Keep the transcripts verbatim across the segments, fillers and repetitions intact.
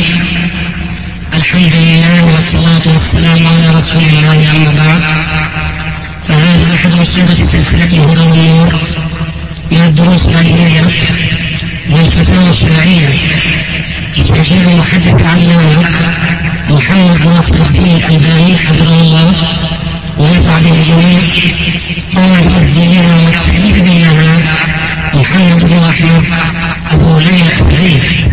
الحمد لله والصلاة والسلام على رسول الله، أما بعد، فهذا أحد أشرطة سلسلة هدى والنور من الدروس العلمية والفتاوى الشرعية لتسجيل المحدث العلامة محمد ناصر الدين الألباني حفظه الله ونفع به الجميع. قال بتسجيلنا والتأليف بيننا محمد بن أحمد أبو ليلى الأبريخ.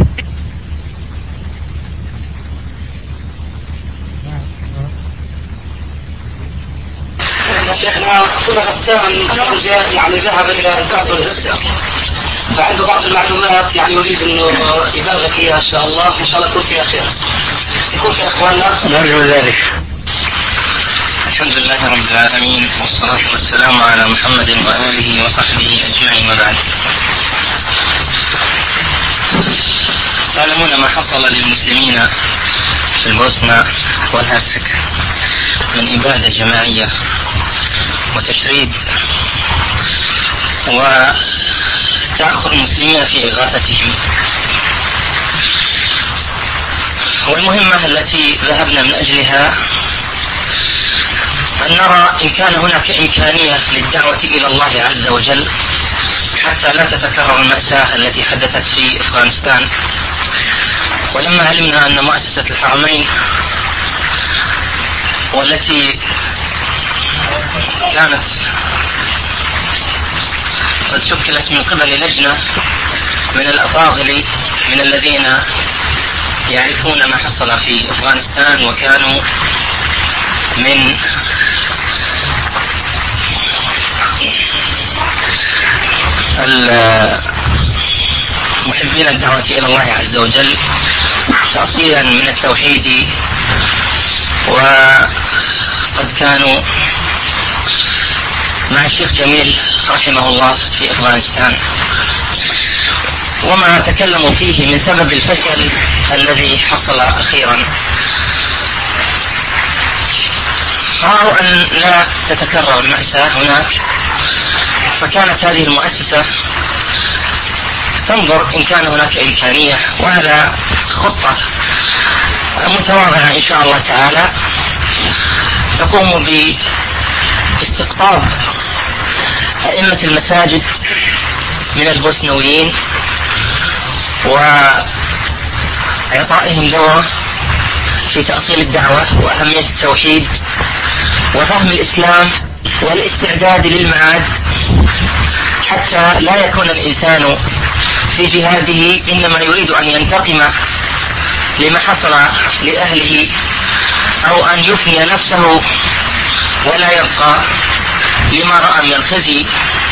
شيخنا كل غسان يعني ذهب الى البحث والغسل، فعنده بعض المعلومات يعني يريد انه يبلغك اياها ان شاء الله، ان شاء الله يكون فيها خير، يكون في اخواننا نرجو ذلك. الحمد لله رب العالمين، والصلاة والسلام على محمد وآله وصحبه أجمعين، وبعد. تعلمون ما حصل للمسلمين في البوسنة والهرسك من إبادة جماعية وتشريد وتأخر المسلمين في إغاثتهم. والمهمة التي ذهبنا من أجلها أن نرى إن كان هناك إمكانية للدعوة إلى الله عز وجل حتى لا تتكرر المأساة التي حدثت في أفغانستان. ولما علمنا أن مؤسسة الحرمين والتي كانت قد شكلت من قبل لجنة من الأفاضل من الذين يعرفون ما حصل في أفغانستان وكانوا من محبين الدعوة إلى الله عز وجل تأصيلا من التوحيد، وقد كانوا مع الشيخ جميل رحمه الله في أفغانستان، وما تكلموا فيه من سبب الفشل الذي حصل أخيرا رأوا أن لا تتكرر المأساة هناك، فكانت هذه المؤسسة تنظر إن كان هناك إمكانية وعلى خطة متواضعة إن شاء الله تعالى تقوم باستقطاب أئمة المساجد من البوسنويين وإعطائهم دورة في تأصيل الدعوة وأهمية التوحيد وفهم الإسلام والاستعداد للمعاد، حتى لا يكون الإنسان في جهاده إنما يريد أن ينتقم لما حصل لأهله أو أن يفني نفسه ولا يبقى لما رأى من الخزي،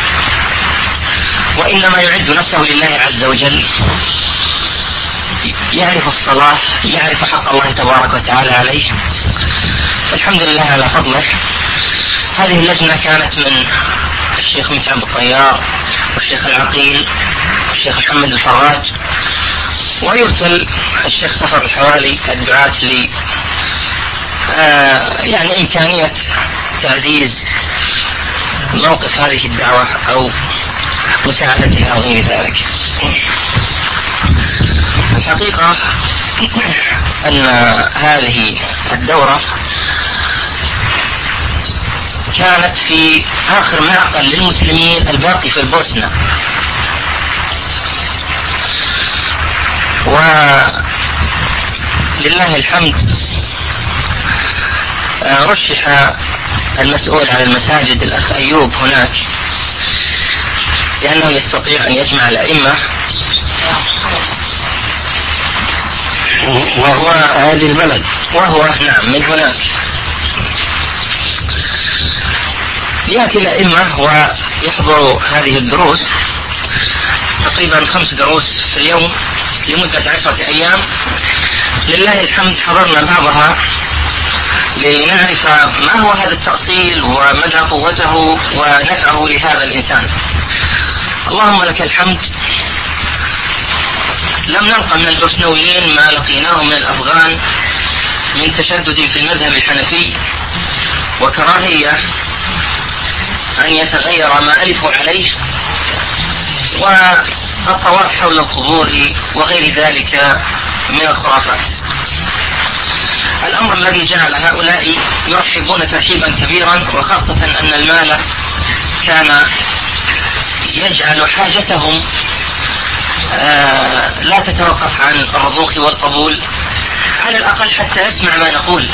وإنما يعد نفسه لله عز وجل، يعرف الصلاة، يعرف حق الله تبارك وتعالى عليه. فالحمد لله على فضله. هذه اللجنة كانت من الشيخ متعب الطيار والشيخ العقيل والشيخ محمد الفراج، ويرسل الشيخ صفر الحوالي الدعاة ل آه يعني إمكانية تعزيز موقف هذه الدعوة أو مساعدتها أو غير ذلك. الحقيقة أن هذه الدورة كانت في آخر معقل للمسلمين الباقي في البوسنة، ولله الحمد رشح المسؤول على المساجد الأخ أيوب هناك لأنه يستطيع أن يجمع الأئمة، وهو هذه البلد، وهو نعم من هناك، يأتي الأئمة ويحضروا هذه الدروس، تقريبا خمس دروس في اليوم لمدة عشرة أيام. لله الحمد حضرنا بعضها لنعرف ما هو هذا التأصيل ومدى قوته ونفعه لهذا الإنسان. اللهم لك الحمد، لم نلقى من البوسنويين ما لقيناه من الأفغان من تشدد في المذهب الحنفي وكراهية أن يتغير ما ألفوا عليه والطواف حول القبور وغير ذلك من الخرافات. الأمر الذي جعل هؤلاء يرحبون ترحيبا كبيرا، وخاصة أن المال كان يجعل حاجتهم آه لا تتوقف عن الرضوخ والقبول، على الأقل حتى يسمع ما نقول.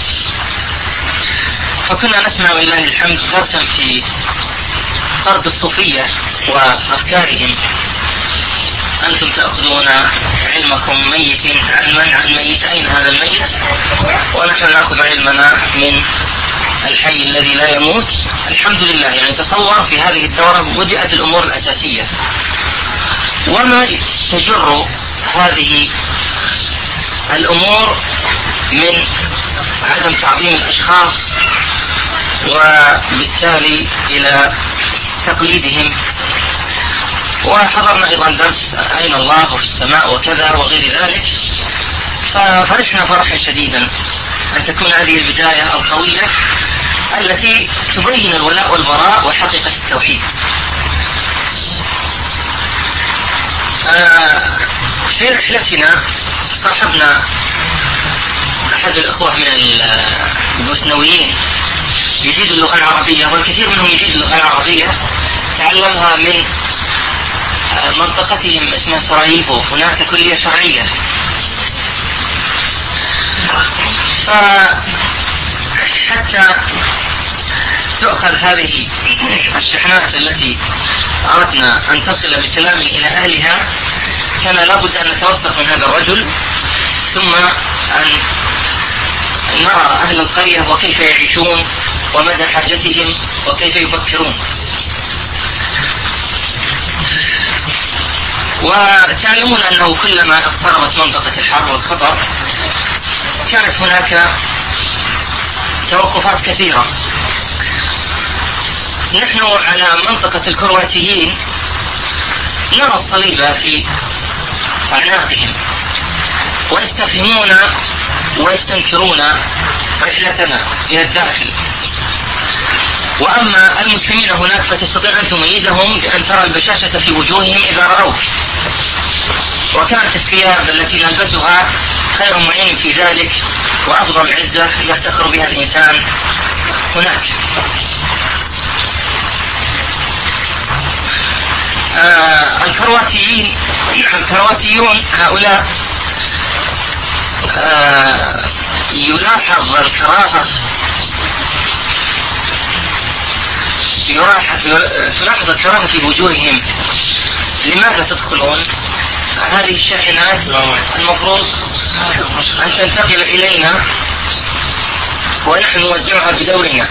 فكنا نسمع ولله الحمد درسا في طرد الصوفية وأفكارهم: أنتم تأخذون علمكم ميت علما عن ميت، أين هذا الميت؟ ونحن نأخذ علمنا من الحي الذي لا يموت. الحمد لله. يعني تصور في هذه الدورة بدأت الأمور الأساسية، وما تجر هذه الأمور من عدم تعظيم الأشخاص، وبالتالي إلى تقليدهم. وحضرنا أيضا درس أين الله في السماء وكذا وغير ذلك، ففرحنا فرحا شديدا أن تكون هذه البداية القوية التي تبين الولاء والبراء وحقيقة التوحيد. في رحلتنا صاحبنا أحد الأخوة من البوسنويين يجيد اللغة العربية، والكثير منهم يجيد اللغة العربية، تعلمها من منطقتهم اسمها سراييفو، هناك كلية شرعية. فحتى تؤخذ هذه الشحنات التي أردنا أن تصل بسلام إلى أهلها، كان لابد أن نتوثق من هذا الرجل، ثم أن نرى أهل القرية وكيف يعيشون ومدى حاجتهم وكيف يفكرون. وتعلمون أنه كلما اقتربت منطقة الحرب والخطر كانت هناك توقفات كثيرة. نحن على منطقة الكرواتيين نرى الصليب في أعناقهم، ويستفهمون ويستنكرون رحلتنا إلى الداخل. وأما المسلمين هناك فتستطيع أن تميزهم بأن ترى البشاشة في وجوههم إذا رأوك، وكانت الثياب التي نلبسها خير معين في ذلك وأفضل عزة يفتخر بها الإنسان هناك. آه الكرواتيين الكرواتيون هؤلاء آه يلاحظ الكراهة تلاحظ الكراهة في وجوههم. لماذا تدخلون؟ هذه الشاحنات المفروض أن تنتقل إلينا ونحن نوزعها بدورنا،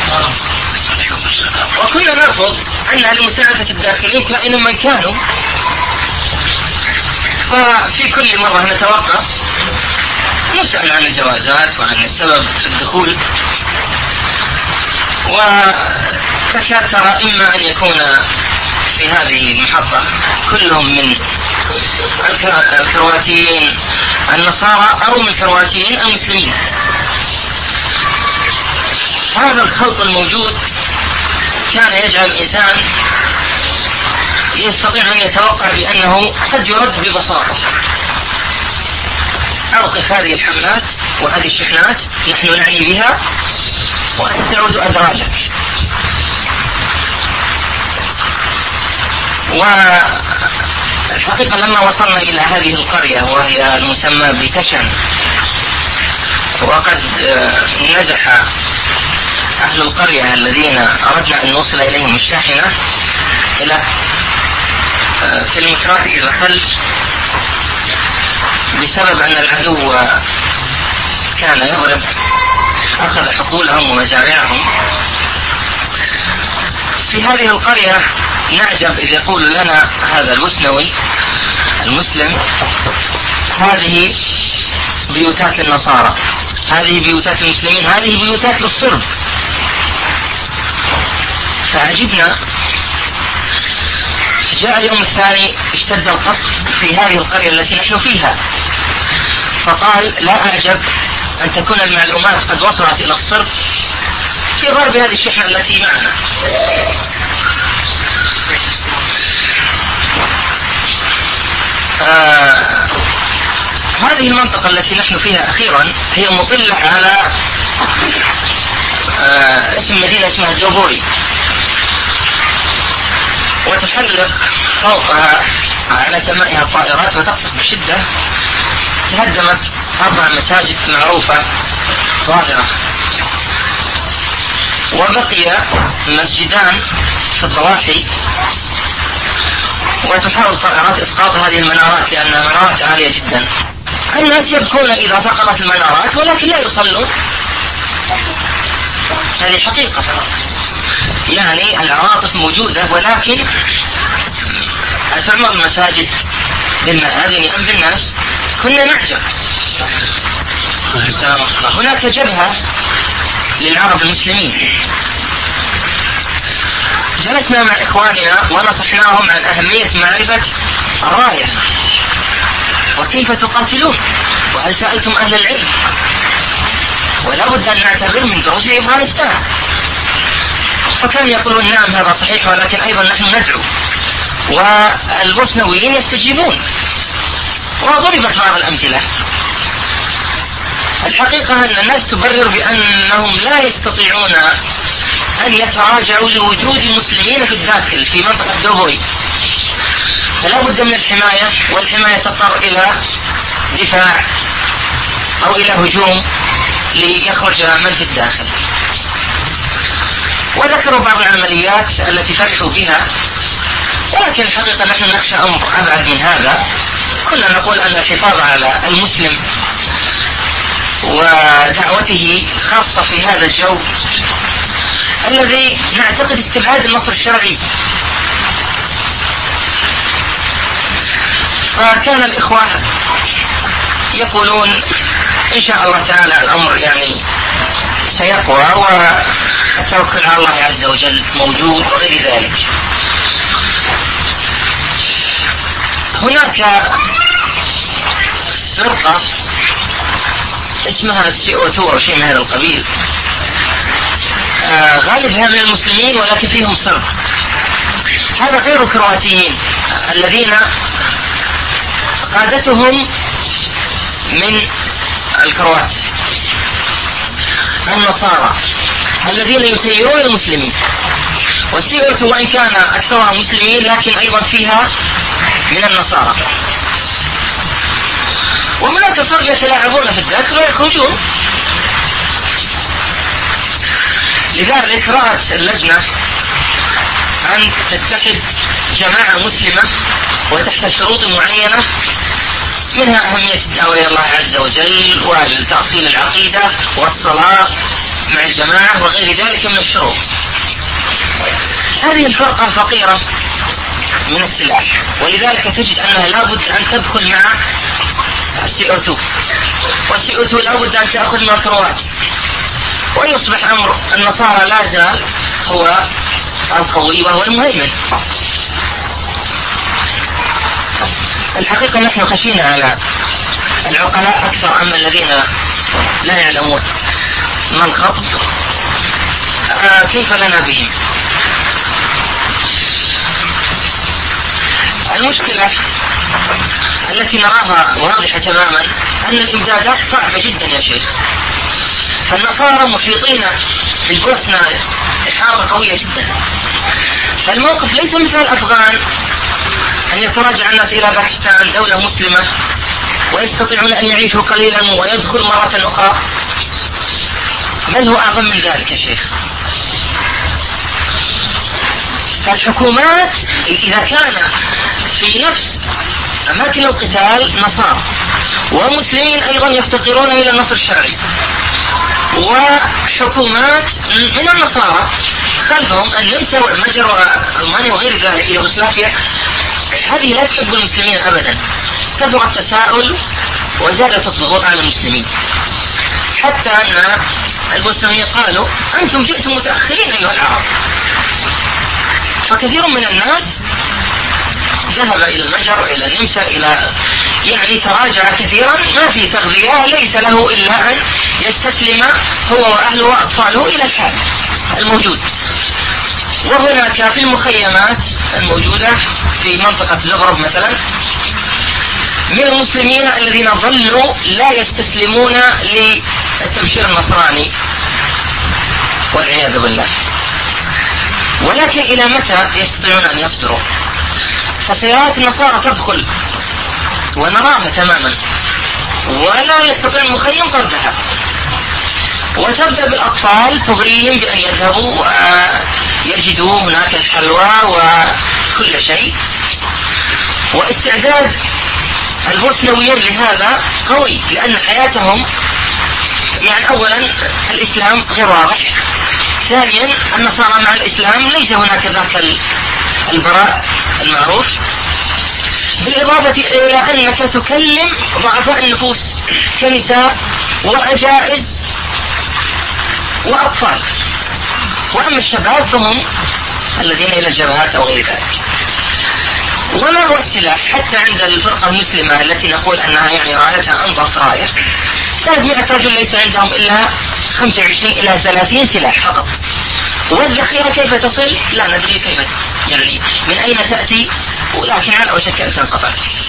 وكنا نرفض أنها لمساعدة الداخلين كائنا من كانوا. ففي كل مرة نتوقف نسأل عن الجوازات وعن السبب في الدخول، وتكاد ترى إما أن يكون في هذه المحطة كلهم من الكرواتيين النصارى أو من الكرواتيين المسلمين. هذا الخلط الموجود كان يجعل الإنسان يستطيع أن يتوقع بأنه قد يرد ببساطة: أوقف هذه الحملات وهذه الشحنات نحن نعني بها وأنت تعود أدراجك. والحقيقة لما وصلنا إلى هذه القرية وهي المسمى بتشن، وقد نزح أهل القرية الذين أردنا أن نوصل إليهم الشاحنة إلى كيلومترات إلى الخلف بسبب أن العدو كان يضرب، أخذ حقولهم ومزارعهم. في هذه القرية نعجب إذ يقول لنا هذا البوسنوي المسلم: هذه بيوتات للنصارى، هذه بيوتات المسلمين، هذه بيوتات للصرب. فعجبنا. جاء اليوم الثاني اشتد القصف في هذه القرية التي نحن فيها، فقال: لا أعجب أن تكون المعلومات قد وصلت إلى الصرب في ضرب هذه الشحنة التي معنا. آه هذه هذه المنطقة التي نحن فيها أخيرا هي مطلة على آه اسم مدينة اسمها الدوبوري، وتحلق فوقها على سمائها الطائرات وتقصف بشدة. تهدمت أربع مساجد معروفة ظاهرة، وبقي مسجدان في الضواحي، وتحاول الطائرات إسقاط هذه المنارات لأنها منارات عالية جدا. الناس يبكون إذا سقطت المنارات ولكن لا يصلون، هذه حقيقة. يعني العواطف موجودة، ولكن أتعمر المساجد بالمآذن أم بالناس؟ كنا نعجب. هناك جبهة للعرب المسلمين، جلسنا مع إخواننا ونصحناهم عن أهمية معرفة الراية وكيف تقاتلون، وهل سألتم أهل العلم، ولا بد أن نعتبر من دروس أفغانستان. فكانوا يقولون نعم هذا صحيح، ولكن أيضا نحن ندعو، والبوسنويين يستجيبون. وضربت بعض الأمثلة. الحقيقة أن الناس تبرر بأنهم لا يستطيعون أن يتراجعوا لوجود المسلمين في الداخل في منطقة دوبوي، فلا بد من الحماية، والحماية تضطر إلى دفاع أو إلى هجوم ليخرج من في الداخل. وذكروا بعض العمليات التي فرحوا بها، ولكن الحقيقة نحن نخشى أمر أبعد من هذا. كنا نقول أن الحفاظ على المسلم ودعوته خاصة في هذا الجو الذي نعتقد استبعاد النصر الشرعي. فكان الإخوة يقولون إن شاء الله تعالى الأمر يعني سيقوى، والتوكل على الله عز وجل موجود وغير ذلك. هناك فرقة اسمها السي او تو أو شيء من هذا القبيل، آه غالبها من المسلمين ولكن فيهم صرب. هذا غير الكرواتيين الذين قادتهم من الكروات، النصارى الذين يسيرون المسلمين. والسي او تو وإن كان أكثرها مسلمين لكن أيضا فيها من النصارى، وهناك صار يتلاعبون في الداخل ويخرجون. لذلك رأت اللجنة أن تتحد جماعة مسلمة وتحت شروط معينة، منها أهمية الدعوة إلى الله عز وجل وتأصيل العقيدة والصلاة مع الجماعة وغير ذلك من الشروط. هذه الفرقة فقيرة من السلاح، ولذلك تجد أنها لابد أن تدخل مع السي او تو، والسي او تو لابد أن تأخذ من الكروات، ويصبح أمر النصارى لا زال هو القوي وهو المهيمن. الحقيقة نحن خشينا على العقلاء أكثر أما الذين لا يعلمون ما الخطب، آه كيف لنا بهم. المشكلة التي نراها واضحة تماما أن الإمدادات صعبة جدا يا شيخ. فالنصارى محيطين بالبوسنة إحاطة قوية جدا، فالموقف ليس مثل الأفغان أن يتراجع الناس إلى باكستان دولة مسلمة ويستطيعون أن يعيشوا قليلا ويدخل مرة أخرى، بل هو أعظم من ذلك يا شيخ. فالحكومات إذا كان في نفس أماكن القتال نصارى ومسلمين أيضا يفتقرون إلى النصر الشرعي، وحكومات من النصارى خلفهم النمسا والمجر وألمانيا وغير ذلك يوغوسلافيا، هذه لا تحب المسلمين أبدا. كثر التساؤل وزادت الضغوط على المسلمين، حتى أن البوسنيين قالوا أنتم جئتم متأخرين أيها العرب. فكثير من الناس ذهب إلى المجر وإلى النمسا، إلى يعني تراجع كثيرا، ما في تغذية، ليس له إلا أن يستسلم هو وأهله وأطفاله إلى الحال الموجود. وهناك في المخيمات الموجودة في منطقة زغرب مثلا من المسلمين الذين ظلوا لا يستسلمون للتبشير النصراني والعياذ بالله. ولكن إلى متى يستطيعون أن يصبروا؟ فسيارات النصارى تدخل ونراها تماما ولا يستطيع المخيم طردها، وتبدأ بالأطفال تغريهم بأن يذهبوا ويجدوا هناك الحلوى وكل شيء. واستعداد البوسنويين لهذا قوي، لأن حياتهم يعني أولا الإسلام غير واضح، ثانيا النصارى مع الإسلام ليس هناك ذاك البراء المعروف، بالإضافة إلى أنك تكلم ضعفاء النفوس كنساء وعجائز وأطفال. وأما الشباب فهم الذين إلى الجبهات أو غير ذلك. وما هو السلاح حتى عند الفرقة المسلمة التي نقول أنها يعني رايتها أنظف راية؟ ثلاثمائة رجل ليس عندهم إلا خمسة وعشرين إلى ثلاثين سلاح فقط، والذخيرة كيف تصل لا ندري كيف يعني من أين تأتي، ولكن على وشك أن تنقطع.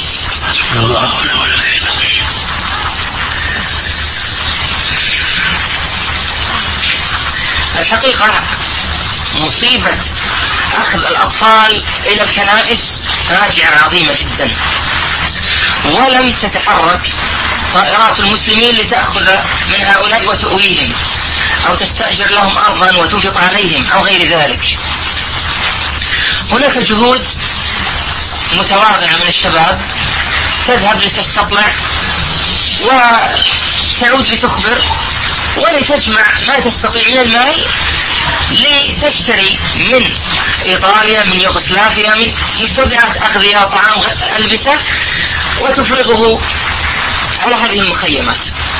الحقيقة مصيبة أخذ الأطفال إلى الكنائس فاجعة عظيمة جدا، ولم تتحرك طائرات المسلمين لتأخذ من هؤلاء وتؤويهم أو تستأجر لهم أرضا وتنفق عليهم أو غير ذلك. هناك جهود متواضعة من الشباب تذهب لتستطلع وتعود لتخبر ولتجمع ما تستطيع من المال لتشتري من إيطاليا من يوغوسلافيا من مستودعات أغذية طعام ألبسة وتفرغه على هذه المخيمات،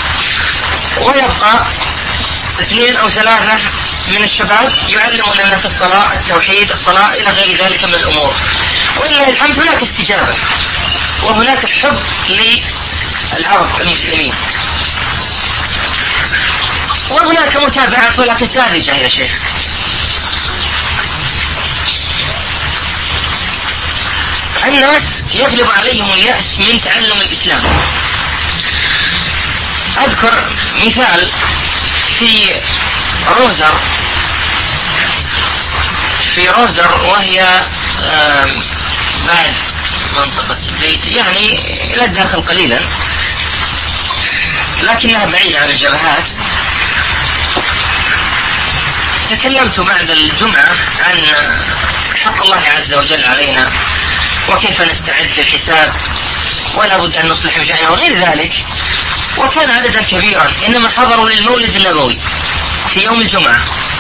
ويبقى اثنين أو ثلاثة من الشباب يعلمون الناس الصلاة التوحيد الصلاة إلى غير ذلك من الأمور. ولله الحمد هناك استجابة وهناك حب للعرب المسلمين، وهناك متابعات ولكن ساذجة يا شيخ. الناس يغلب عليهم اليأس من تعلم الإسلام. أذكر مثال في روزر في روزر وهي بعد منطقة البيت يعني إلى الداخل قليلا لكنها بعيدة عن الجبهات. تكلمت بعد الجمعة عن حق الله عز وجل علينا وكيف نستعد للحساب ولا بد أن نصلح مشاعرنا وغير ذلك، وكان عددا كبيرا إنما حضروا للمولد النبوي في يوم الجمعة،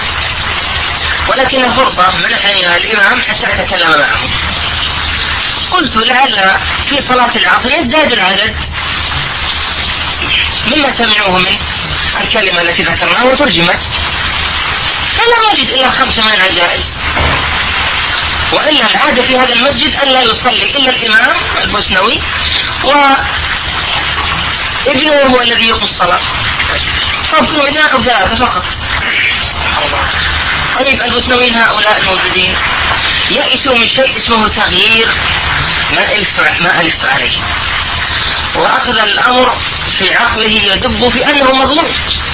ولكن فرصة منحني الإمام حتى أتكلم معهم. قلت لعل في صلاة العصر يزداد العدد مما سمعوه من الكلمة التي ذكرناها وترجمت، فلا نجد إلا خمسة من العجائز، وإلا العادة في هذا المسجد أن لا يصلي إلا الإمام البوسنوي وابنه هو الذي يقوم الصلاة، فأذكروا اثنان أو ثلاثة فقط. طيب البوسنويين هؤلاء الموجودين يأسوا من شيء اسمه تغيير ما ألفت ما ألفت عليه، وأخذ الأمر في عقله يدب في أنه مظلوم،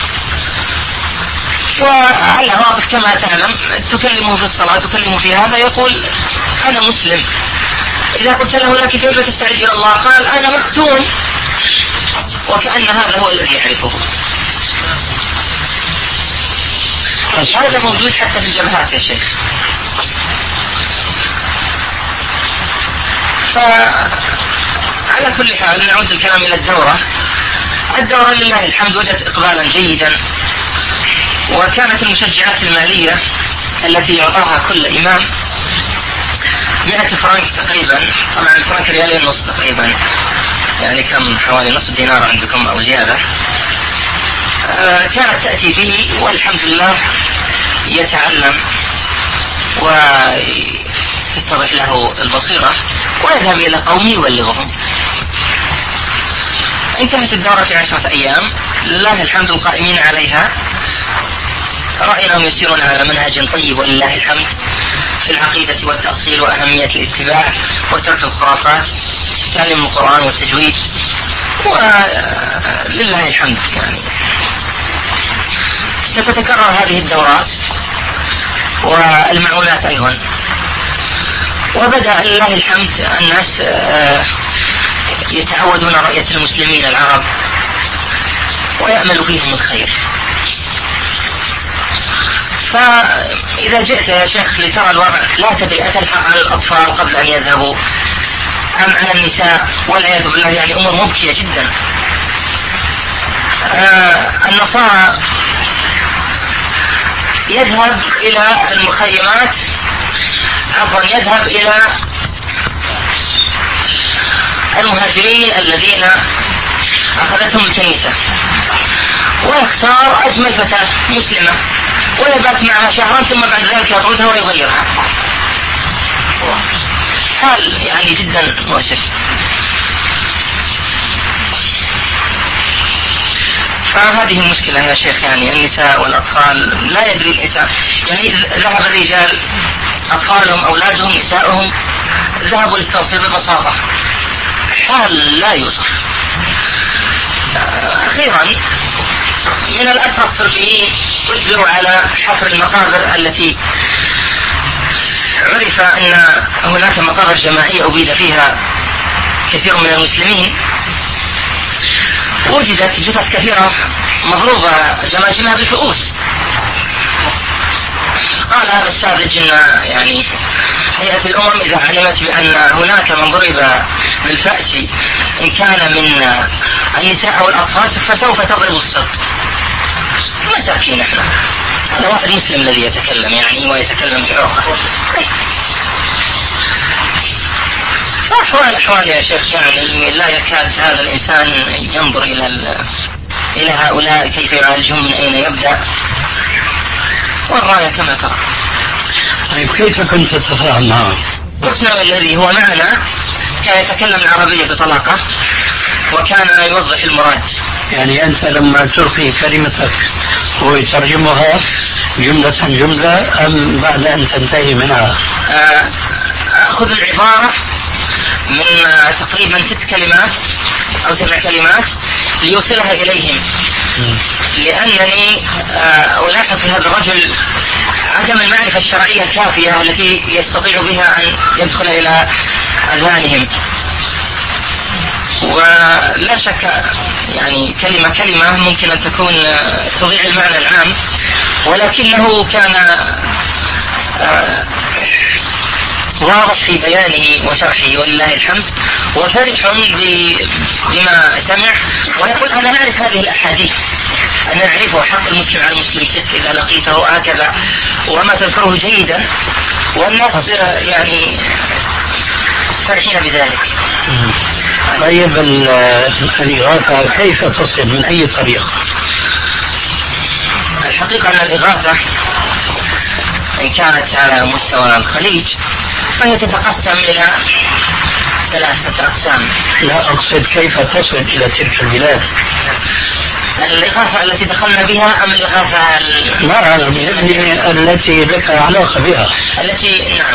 وعلى واضح كما تعلم تكلمه في الصلاة تكلمه في هذا يقول أنا مسلم. إذا قلت له لك كيف تستعد إلى الله قال أنا مختون، وكأن هذا هو الذي يعرفه. هذا موجود حتى في الجبهات يا شيخ. فعلى كل حال نعود الكلام إلى الدورة. الدورة لله الحمد وجدت إقبالا جيدا، وكانت المشجعات المالية التي يعطاها كل إمام مئة فرنك تقريبا، طبعا الفرنك ريالين نص تقريبا، يعني كم حوالي نصف دينار عندكم أو زيادة. آه كانت تأتي به والحمد لله يتعلم وتتضح له البصيرة ويذهب إلى قومه يبلغهم. انتهت الدورة في عشرة أيام لله الحمد القائمين عليها رأيناهم يسيرون على منهج طيب ولله الحمد في العقيدة والتأصيل وأهمية الاتباع وترك الخرافات تعليم القرآن والتجويد، ولله الحمد يعني ستتكرر هذه الدورات والمعونات أيضا. وبدأ لله الحمد الناس يتعودون رؤية المسلمين العرب ويأمل فيهم الخير. فإذا جئت يا شيخ لترى الوضع لا تدري أتلحق على الأطفال قبل أن يذهبوا أم على النساء، والعياذ بالله يعني أمور مبكية جدا. آه النصارى يذهب إلى المخيمات، عفوا يذهب إلى المهاجرين الذين أخذتهم الكنيسة ويختار أجمل فتاة مسلمة ويبات معها شهرا ثم بعد ذلك يطردها ويغيرها. حال يعني جدا مؤسف. فهذه المشكلة يا شيخ، يعني النساء والأطفال لا يدري الإنسان، يعني ذهب الرجال أطفالهم أولادهم نساؤهم ذهبوا للتنصير ببساطة، حال لا يوصف. أخيرا من الأسرى الصربيين أجبروا على حفر المقابر التي عرف أن هناك مقابر جماعية أبيد فيها كثير من المسلمين، وجدت جثث كثيرة مضروبة جماجمها بالفؤوس. قال هذا الساذج إن يعني هيئة الأمم إذا علمت بأن هناك من ضرب بالفأس إن كان من النساء أو الأطفال فسوف تضرب الصب. مساكين احنا، هذا واحد مسلم الذي يتكلم يعني ويتكلم بعرقه. فأحوال أحوال يا شيخ يعني لا يكاد هذا الإنسان ينظر إلى إلى هؤلاء كيف يعالجهم، من أين يبدأ، والرأي كما ترى. طيب كيف كنت تتفاهم معه؟ قسنا الذي هو معنا كان يتكلم العربية بطلاقة وكان يوضح المراد. يعني أنت لما تلقي كلمتك هو يترجمها جملة جملة أم بعد أن تنتهي منها؟ أخذ العبارة من تقريبا ست كلمات أو سبع كلمات ليوصلها إليهم، لأنني ألاحظ في هذا الرجل عدم المعرفة الشرعية الكافية التي يستطيع بها أن يدخل إلى أذهانهم. ولا شك يعني كلمة كلمة ممكن أن تكون تضيع المعنى العام، ولكنه كان واضح في بيانه وشرحه ولله الحمد، وفرح بما سمع، ويقول أنا أعرف هذه الأحاديث، أنا أعرفه حق المسلم على المسلم ست إذا لقيته هكذا، وما تذكره جيدا، والناس يعني فرحين بذلك. طيب الإغاثة كيف تصل من أي طريقة؟ الحقيقة أن الإغاثة إن كانت على مستوى الخليج فهي تتقسم إلى ثلاثة أقسام. لا أقصد كيف تصل إلى تلك البلاد. الإغاثة التي دخلنا بها أم الإغاثة ال... لا يعني التي لك علاقة بها. التي نعم،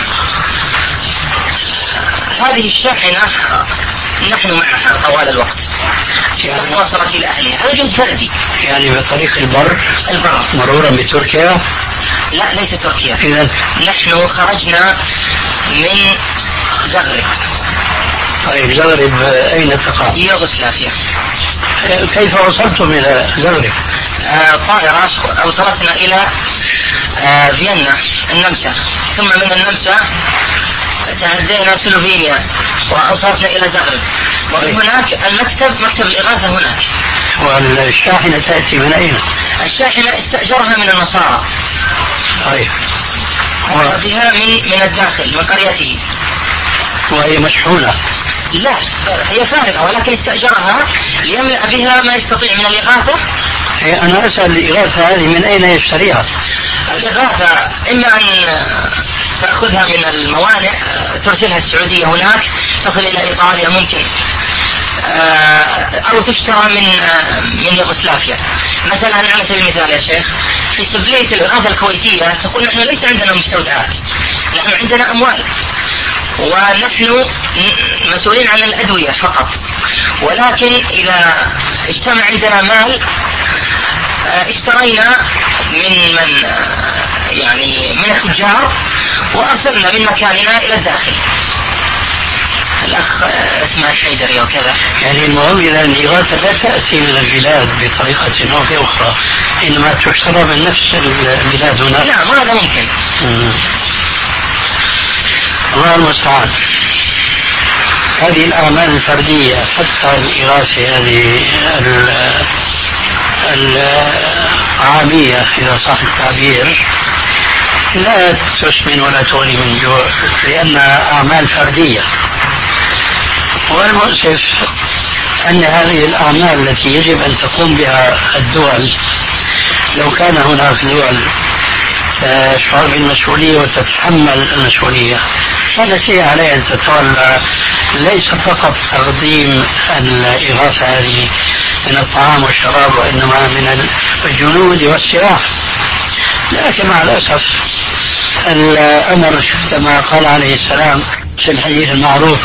هذه الشاحنة نحن معها طوال الوقت يعني وصلت إلى أهلها، هذا جهد فردي. يعني بطريق البر البر مرورا بتركيا؟ لا ليس تركيا. إذن نحن خرجنا من زغرب. طيب زغرب أين تقع؟ يوغوسلافيا. كيف وصلتم إلى زغرب؟ آه طائرة أوصلتنا إلى آه فيينا النمسا، ثم من النمسا تعدينا سلوفينيا وأوصلتنا إلى زغرب، ومن هناك المكتب مكتب الإغاثة هناك. والشاحنة تأتي من أين؟ الشاحنة استأجرها من النصارى. طيب و... بها من من الداخل من قريته. وهي مشحونة؟ لا هي فارغة، ولكن استأجرها ليملأ بها ما يستطيع من الإغاثة. أنا أسأل الإغاثة هذه من أين يشتريها؟ الإغاثة إما أن تأخذها من الموانئ ترسلها السعودية هناك تصل إلى إيطاليا ممكن، أو تشترى من من يوغوسلافيا. مثلا على سبيل المثال يا شيخ في سبلية الإغاثة الكويتية تقول نحن ليس عندنا مستودعات، نحن عندنا أموال، ونحن مسؤولين عن الأدوية فقط، ولكن إذا اجتمع عندنا مال اشترينا من من يعني من التجار وأرسلنا من مكاننا إلى الداخل. الأخ اسمه الحيدري وكذا. يعني المهم إذا الإغاثة لا تأتي من البلاد بطريقة أو بأخرى، إنما تشترى من نفس البلاد هناك. نعم هذا ممكن. مم. الله المستعان. هذه الأعمال الفردية حتى الإغاثة هذه العامية إذا صح التعبير لا تسمن ولا تغني من جوع، لأنها أعمال فردية. والمؤسف أن هذه الأعمال التي يجب أن تقوم بها الدول، لو كان هناك دول تشعر بالمسؤولية وتتحمل المسؤولية، فالتي عليها أن تتولى ليس فقط تقديم الإغاثة هذه من الطعام والشراب، وإنما من الجنود والسلاح. لكن مع الأسف الأمر كما قال عليه السلام في الحديث المعروف: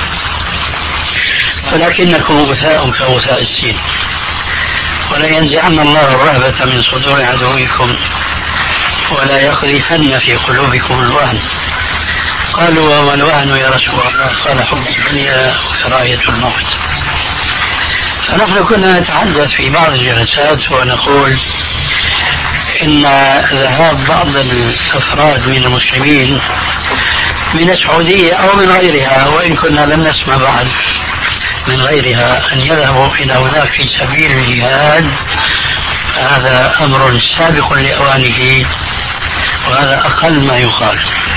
ولكنكم غثاء كغثاء السيل، ولينزعن الله الرهبة من صدور عدوكم ولا يقذفن في قلوبكم الوهن. قالوا: وما الوهن يا رسول الله؟ قال: حب الدنيا وكراهية الموت. فنحن كنا نتحدث في بعض الجلسات ونقول إن ذهاب بعض الأفراد من المسلمين من السعودية أو من غيرها، وإن كنا لم نسمع بعد من غيرها، أن يذهبوا إلى هناك في سبيل الجهاد، هذا أمر سابق لأوانه، وهذا أقل ما يقال.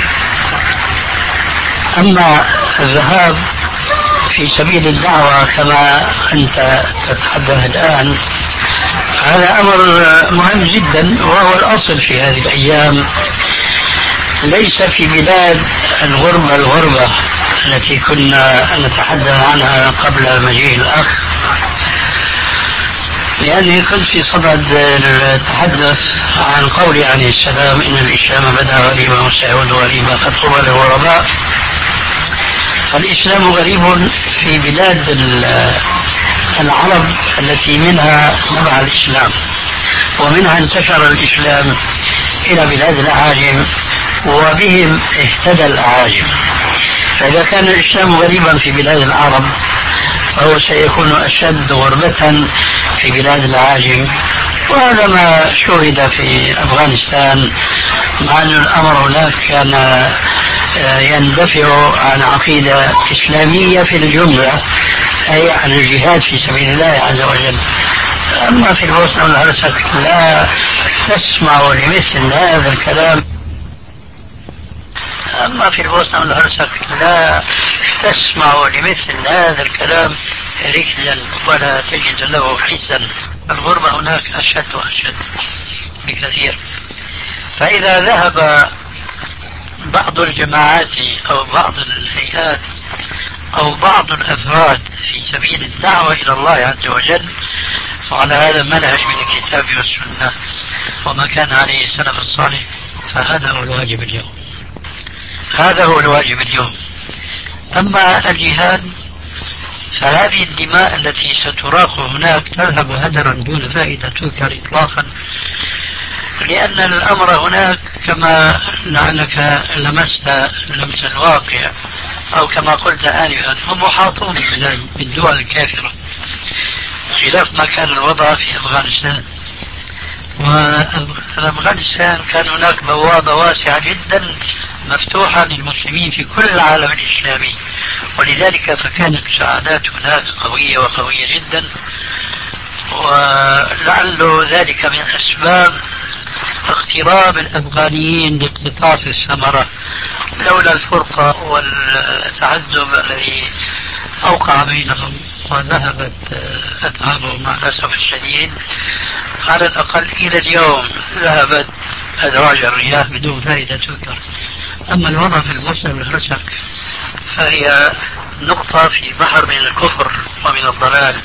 أما الذهاب في سبيل الدعوة كما أنت تتحدث الآن، هذا أمر مهم جدا، وهو الأصل في هذه الأيام، ليس في بلاد الغربة الغربة التي كنا نتحدث عنها قبل مجيء الأخ، لأني كنت في صدد التحدث عن قوله عليه السلام: إن الإسلام بدأ غريبا وسيعود غريبا فطوبى للغرباء. فالإسلام غريب في بلاد العرب التي منها نبع الإسلام، ومنها انتشر الإسلام إلى بلاد الأعاجم، وبهم اهتدى الأعاجم. فإذا كان الإسلام غريبا في بلاد العرب، فهو سيكون أشد غربة في بلاد الأعاجم. وهذا ما شوهد في أفغانستان، مع أن الأمر هناك كان يندفع عن عقيدة إسلامية في الجملة، أي عن الجهاد في سبيل الله عز وجل. أما في البوسنة والهرسك لا تسمع لمثل هذا الكلام أما في البوسنة والهرسك لا تسمع لمثل هذا الكلام ركزا ولا تجد له حسا. الغربة هناك أشد وأشد بكثير. فإذا ذهب بعض الجماعات أو بعض الهيئات أو بعض الأفراد في سبيل الدعوة إلى الله عز وجل، وعلى هذا منهج من الكتاب والسنة وما كان عليه السلف الصالح، فهذا هو الواجب اليوم. هذا هو الواجب اليوم. أما الجهاد فهذه الدماء التي ستراق هناك تذهب هدرا دون فائدة تذكر إطلاقا، لأن الأمر هناك كما لعلك لمست لمس الواقع، أو كما قلت آنفا، هم محاطون بالدول الكافرة، خلاف ما كان الوضع في أفغانستان. وأفغانستان كان هناك بوابة واسعة جدا مفتوحة للمسلمين في كل العالم الإسلامي، ولذلك فكانت المساعدات هناك قوية وقوية جدا. ولعل ذلك من أسباب اقتراب الأفغانيين لاقتطاف الثمرة، لولا الفرقة والتعذب الذي أوقع بينهم وذهبت أتعابهم مع الأسف الشديد. على الأقل إلى اليوم ذهبت أدراج الرياح بدون فائدة تذكر. أما الوضع في البوسنة والهرسك فهي نقطة في بحر من الكفر ومن الضلال.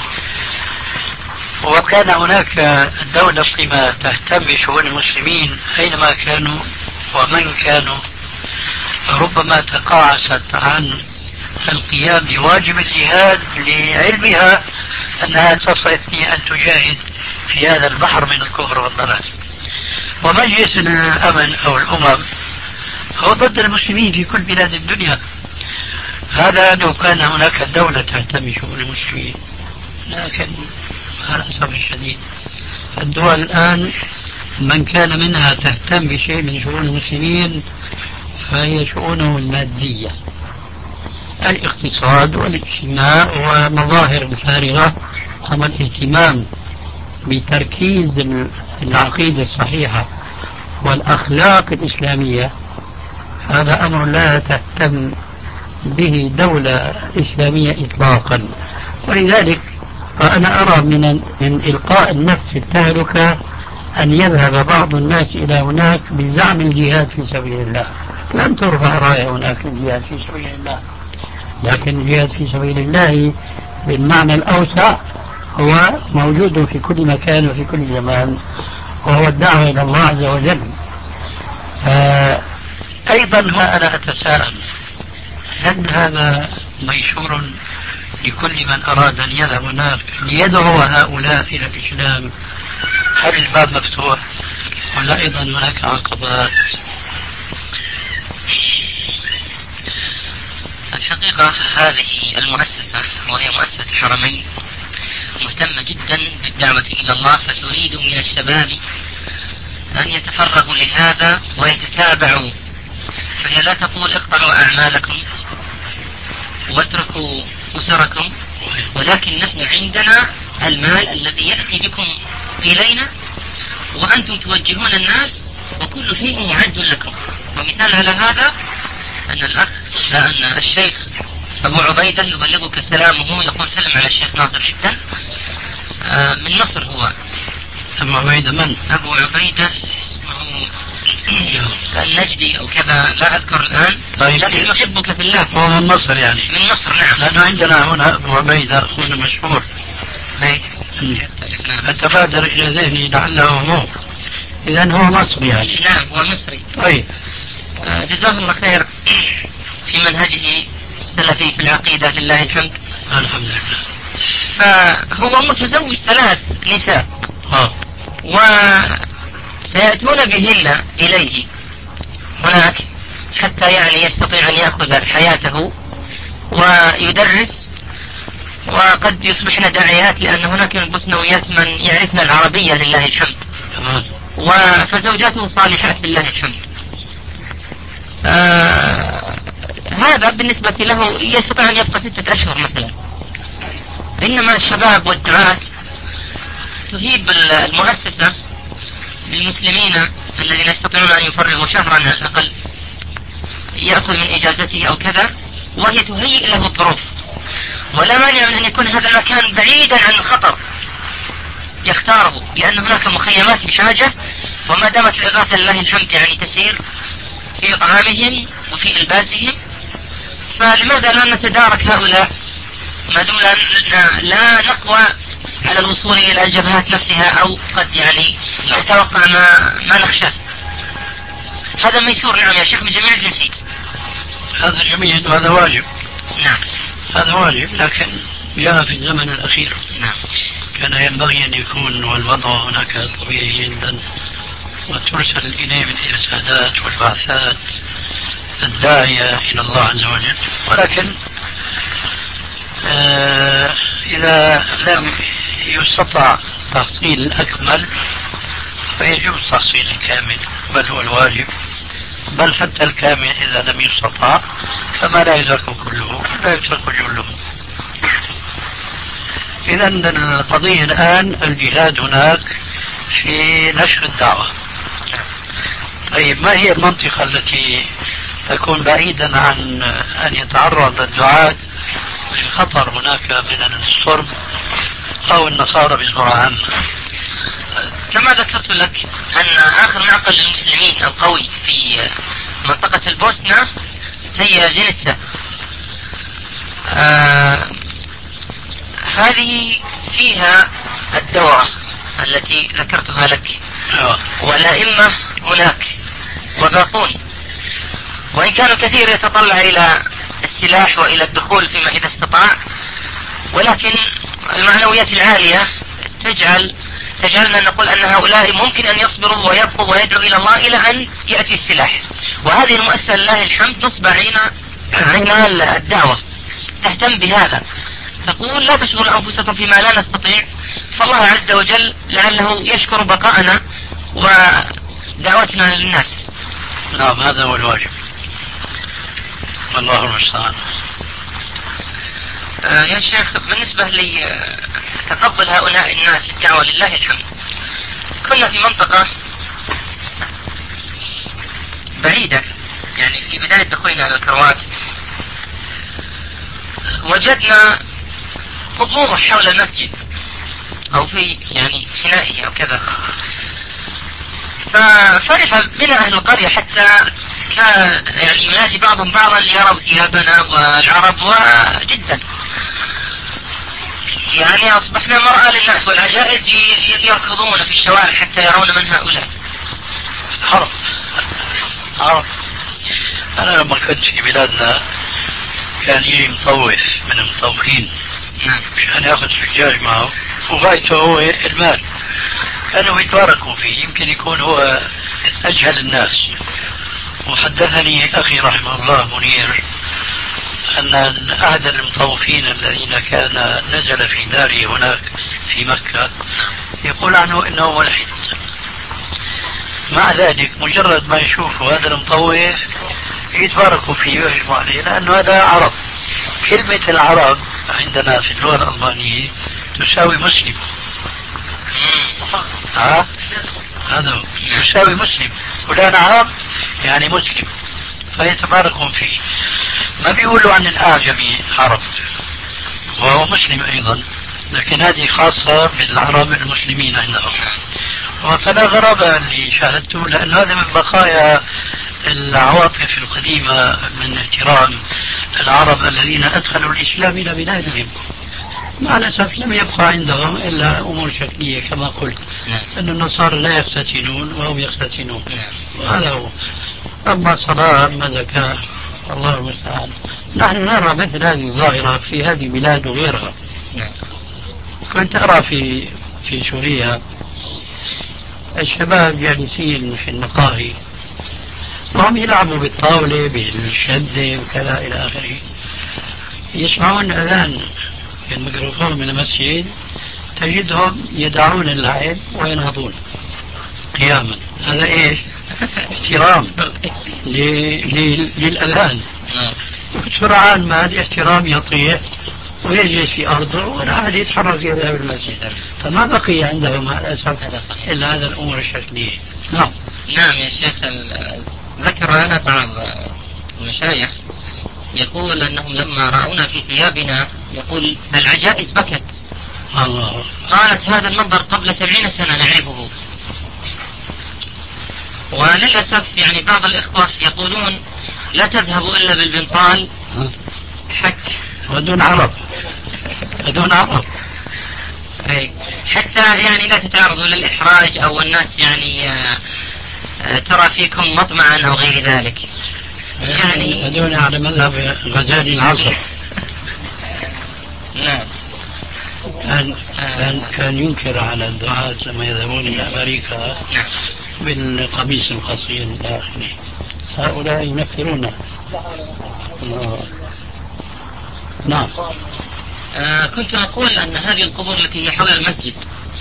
وكان هناك دولة قيمة تهتم بشؤون المسلمين أينما كانوا ومن كانوا، ربما تقاعست عن القيام بواجب الجهاد لعلمها أنها تستطيع أن تجاهد في هذا البحر من الكفر والضلال. ومجلس الأمن أو الأمم هو ضد المسلمين في كل بلاد الدنيا. هذا لو كان هناك دولة تهتم بشؤون المسلمين، لكن للأسف الشديد الدول الآن من كان منها تهتم بشيء من شؤون المسلمين فهي شؤونه المادية، الاقتصاد والاجتماع ومظاهر الفارغة. أما الاهتمام بتركيز العقيدة الصحيحة والأخلاق الإسلامية هذا أمر لا تهتم به دولة إسلامية إطلاقا. ولذلك فأنا أرى من, من إلقاء النفس في التهلكة أن يذهب بعض الناس إلى هناك بزعم الجهاد في سبيل الله. لم ترفع راية هناك الجهاد في سبيل الله، لكن الجهاد في سبيل الله بالمعنى الأوسع هو موجود في كل مكان وفي كل زمان، وهو الدعوة إلى الله عز وجل. آه أيضا ما أنا أتساءل، هل هذا ميسور لكل من أراد أن يذهب هناك ليدعو هؤلاء إلى الإسلام؟ هل الباب مفتوح ولا أيضا هناك عقبات؟ الحقيقة هذه المؤسسة وهي مؤسسة الحرمين مهتمة جدا بالدعوة إلى الله، فتريد من الشباب أن يتفرغوا لهذا ويتتابعوا. فهي لا تقول اقطعوا أعمالكم واتركوا أسركم، ولكن نحن عندنا المال الذي يأتي بكم إلينا وأنتم توجهون الناس وكل شيء معد لكم. ومثال على هذا أن الأخ أن الشيخ أبو عبيدة يبلغك سلامه، يقول سلم على الشيخ ناصر جدا من مصر. هو أبو عبيدة من؟ أبو عبيدة اسمه النجدي أو كذا لا أذكر الآن، طيب لكن يحبك في الله. هو من مصر يعني؟ من مصر نعم، لأنه عندنا هنا أبو عبيدة أخونا مشهور. أتبادر إلى ذهني لعله هو، إذن هو مصري يعني. نعم هو مصري. طيب جزاه الله خير في منهجه السلفي في العقيدة لله الحمد. الحمد لله. فهو متزوج ثلاث نساء آه. وسيأتون بهن إليه هناك حتى يعني يستطيع أن يأخذ حياته ويدرس، وقد يصبحن داعيات لأن هناك من البوسنويات من يعرفن العربية لله الحمد. فزوجاته صالحات لله الحمد. آه هذا بالنسبة له يستطيع أن يبقى ستة أشهر مثلا. إنما الشباب والدعاة تهيب المؤسسة للمسلمين الذين يستطيعون أن يفرغوا شهرا على الأقل يأخذ من إجازته أو كذا، وهي تهيئ له الظروف. ولا مانع من أن يكون هذا المكان بعيدا عن الخطر يختاره، لأن هناك مخيمات بحاجة، وما دامت الإغاثة لله الحمد يعني تسير في طعامهم وفي إلباسهم، فلماذا لا نتدارك هؤلاء ما دمنا لا نقوى على الوصول إلى الجبهات نفسها، أو قد يعني نتوقع ما, ما نخشاه. هذا ميسور نعم يا شيخ من جميع الجنسيات. هذا جميل وهذا واجب. نعم هذا واجب، لكن جاء في الزمن الأخير. نعم كان ينبغي أن يكون والوضع هناك طبيعي جدا، وترسل إليه من الإرسالات والبعثات الداعية إلى الله عز وجل. ولكن آه إذا لم يستطع تحصيل الأكمل فيجوز تحصيل الكامل، بل هو الواجب، بل حتى الكامل إذا لم يستطع فما لا يدرك كله لا يترك جله. إذا القضية الآن الجهاد هناك في نشر الدعوة. طيب ما هي المنطقة التي تكون بعيدا عن أن يتعرض الدعاة للخطر هناك من الصرب أو النصارى بصورة عامة؟ كما ذكرت لك أن آخر معقل للمسلمين القوي في منطقة البوسنة هي زينتسا. آه هذه فيها الدورة التي ذكرتها لك والأئمة هناك وباقون، وإن كان الكثير يتطلع إلى السلاح وإلى الدخول فيما إذا استطاع، ولكن المعنويات العالية تجعل تجعلنا نقول أن هؤلاء ممكن أن يصبروا ويبقوا ويدعوا إلى الله إلى أن يأتي السلاح. وهذه المؤسسة لله الحمد نصب عين عين الدعوة تهتم بهذا، تقول لا تشغلوا أنفسكم فيما لا نستطيع، فالله عز وجل لعله يشكر بقاءنا ودعوتنا للناس. نعم هذا هو الواجب، والله المستعان. آه يا شيخ، بالنسبة لتقبل هؤلاء الناس الدعوة لله الحمد، كنا في منطقة بعيدة يعني في بداية دخولنا على الكروات، وجدنا قبور حول المسجد أو في يعني فنائه أو كذا، ففرح بنا أهل القرية حتى كان يعني ينادي بعضهم بعضا ليروا ثيابنا والعرب وجدا يعني أصبحنا مرأى للناس، والعجائز يركضون في الشوارع حتى يرون من هؤلاء. حرب حرب. أنا لما كنت في بلادنا كان يجي مطوف من المطوفين مشان ياخذ حجاج معه، وغايته هو المال، كانوا يتباركوا فيه، يمكن يكون هو أجهل الناس. وحدثني أخي رحمه الله منير أن أحد المطوفين الذين كان نزل في داره هناك في مكة يقول عنه إنه ملحد، مع ذلك مجرد ما يشوفوا هذا المطوف يتباركوا فيه ويهجموا عليه، لأنه هذا عرب. كلمة العرب عندنا في اللغة الألمانية تساوي مسلم. ها هذا تساوي مسلم، فلان عرب يعني مسلم، فيتباركون فيه. ما بيقولوا عن الأعجمي عرب وهو مسلم أيضا، لكن هذه خاصة بالعرب المسلمين عندهم. فلا غرابة اللي شاهدته، لأن هذا من بقايا العواطف القديمة من احترام العرب الذين أدخلوا الإسلام إلى بلادهم. مع الأسف لم يبقى عندهم إلا أمور شكلية كما قلت، أن النصارى لا يختتنون وهم يختتنون، وهذا هو. أما صلاة أما زكاة الله المستعان. نحن نرى مثل هذه الظاهرة في هذه البلاد وغيرها. كنت أرى في في سوريا الشباب جالسين في المقاهي وهم يلعبوا بالطاولة بالشدة وكذا إلى آخره، يسمعون أذان في الميكروفون من المسجد، تجدهم يدعون اللعب وينهضون قياما. هذا إيش؟ احترام للأذان. سرعان ما الاحترام يطيح ويجلس في أرضه والأحد يتحرك يذهب المسجد، فما بقي عندهم مع الأسف إلا هذا الأمور الشكلية. نعم نعم يا شيخ، ذكر لنا بعض المشايخ يقول أنهم لما رأونا في ثيابنا يقول العجائز بكت. الله. قالت هذا المنظر قبل سبعين سنة نعرفه. وللأسف يعني بعض الإخوة يقولون لا تذهبوا إلا بالبنطال حك ودون عرب ودون عرب حتى يعني لا تتعرضوا للإحراج أو الناس يعني ترى فيكم مطمعا أو غير ذلك. يعني ودون على مذهب غزالي العصر. نعم. كان كان كان ينكر على الدعاة لما يذهبون إلى أمريكا بالقميص القصير إلى آخره. هؤلاء ينكرون. نعم. آه كنت أقول أن هذه القبور التي هي حول المسجد،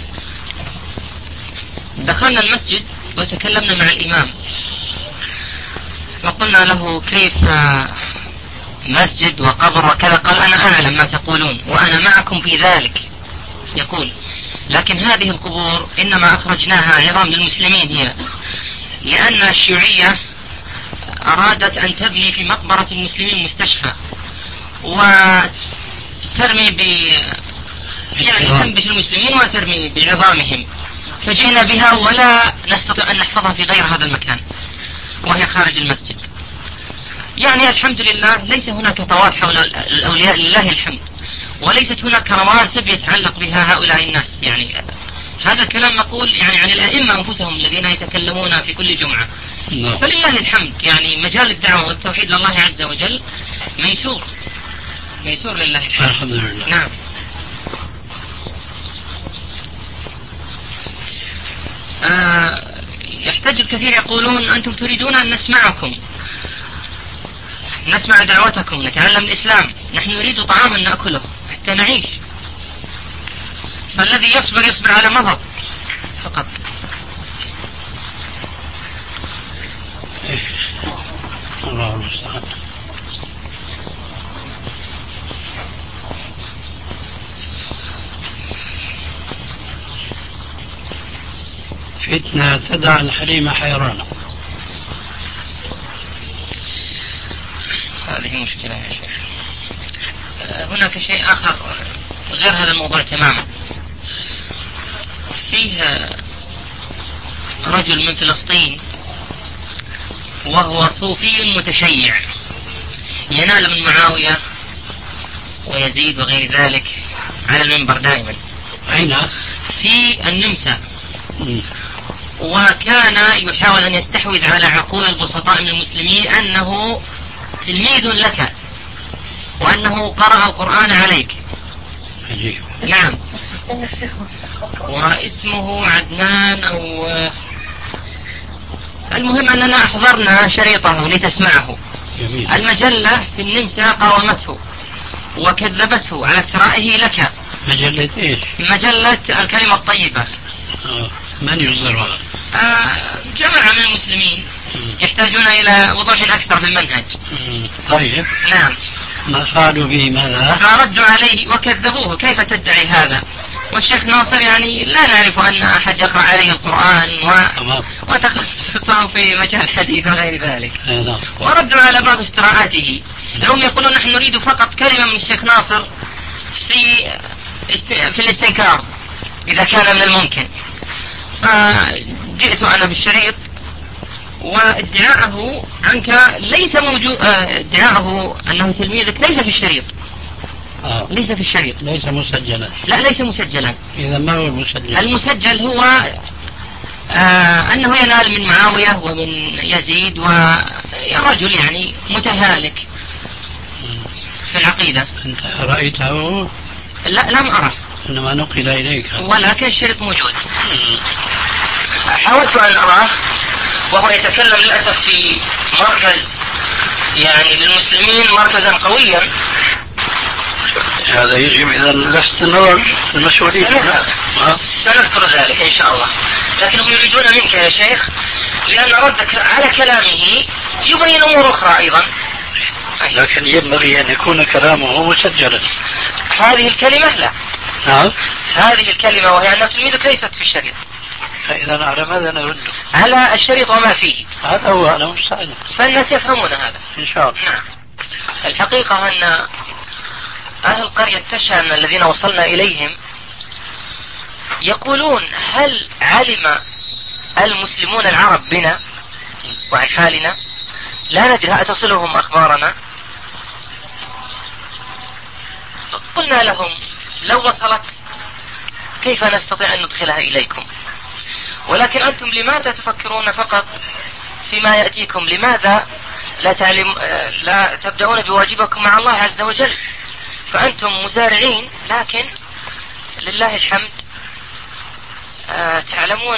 دخلنا المسجد وتكلمنا مع الإمام وقلنا له كيف مسجد وقبر وكذا، قال أنا أعلم ما تقولون وأنا معكم في ذلك. يقول لكن هذه القبور إنما أخرجناها عظام للمسلمين هي، لأن الشيوعية أرادت أن تبني في مقبرة المسلمين مستشفى وترمي ب يعني تنبش المسلمين وترمي بعظامهم، فجئنا بها ولا نستطيع أن نحفظها في غير هذا المكان وهي خارج المسجد. يعني الحمد لله ليس هناك طواف حول الأولياء لله الحمد، وليست هناك رواسب يتعلق بها هؤلاء الناس. يعني هذا الكلام نقول يعني عن الأئمة أنفسهم الذين يتكلمون في كل جمعة. فلله الحمد يعني مجال الدعوة والتوحيد لله عز وجل ميسور. ميسور لله الحمد. الحمد لله. نعم. آه يحتاج الكثير يقولون أنتم تريدون أن نسمعكم، نسمع دعوتكم، نتعلم الإسلام، نحن نريد طعاما نأكله حتى نعيش، فالذي يصبر يصبر على مضض فقط. الله المستعان. فتنة تدع الحليم حيرانا. هذه مشكلة يا شيخ. هناك شيء آخر غير هذا الموضوع تماما. فيه رجل من فلسطين وهو صوفي متشيع ينال من معاوية ويزيد وغير ذلك على المنبر دائما. أين؟ في النمسا. وكان يحاول أن يستحوذ على عقول البسطاء من المسلمين أنه تلميذ لك وأنه قرأ القرآن عليك. عجيب. نعم. واسمه عدنان أو المهم أننا أحضرنا شريطه لتسمعه. جميل. المجلة في النمسا قاومته وكذبته على ثرائه لك. مجلة إيش؟ مجلة الكلمة الطيبة. آه. من يصدرها؟ آه جماعة من المسلمين يحتاجون إلى وضوح أكثر في المنهج. طيب. نعم. ما فعلوا به ماذا؟ فردوا عليه وكذبوه، كيف تدعي هذا؟ والشيخ ناصر يعني لا نعرف أن أحد يقرأ عليه القرآن و... وتخصصه في مجال الحديث وغير ذلك. نعم. وردوا على بعض افتراءاته. هم يقولون نحن نريد فقط كلمة من الشيخ ناصر في است... في الاستنكار إذا كان من الممكن. فجئت أنا بالشريط وادعاءه عنك ليس موجود. ادعاءه أنه تلميذك ليس في الشريط. آه. ليس في الشريط. ليس مسجلا. لا ليس مسجلا. إذا ما هو المسجل؟ المسجل هو آه أنه ينال من معاوية ومن يزيد ورجل يعني متهالك في العقيدة. أنت رأيته؟ لا لم أره. إنما نقل إليك. ولكن الشريط موجود. حاولت أن أراه وهو يتكلم للأسف في مركز يعني للمسلمين مركزا قويا. هذا يجب إذا لفت النظر المسؤولين. سنذكر ذلك إن شاء الله. لكنهم يريدون منك يا شيخ لأن ردك على كلامه يبين أمور أخرى أيضا. لكن ينبغي أن يكون كلامه مسجلا. هذه الكلمة لا. نعم. هذه الكلمة وهي أن تلميذك ليست في الشريط. فإذا على ماذا نرد؟ على الشريط وما فيه. هذا هو أنا مستعد. فالناس يفهمون هذا إن شاء الله. نعم. الحقيقة أن أهل قرية تشان الذين وصلنا إليهم يقولون هل علم المسلمون العرب بنا وعن حالنا؟ لا ندري أتصلهم أخبارنا؟ قلنا لهم لو وصلت كيف نستطيع أن ندخلها إليكم؟ ولكن أنتم لماذا تفكرون فقط فيما يأتيكم؟ لماذا لا تعلم لا تبدأون بواجبكم مع الله عز وجل؟ فأنتم مزارعين لكن لله الحمد آه تعلمون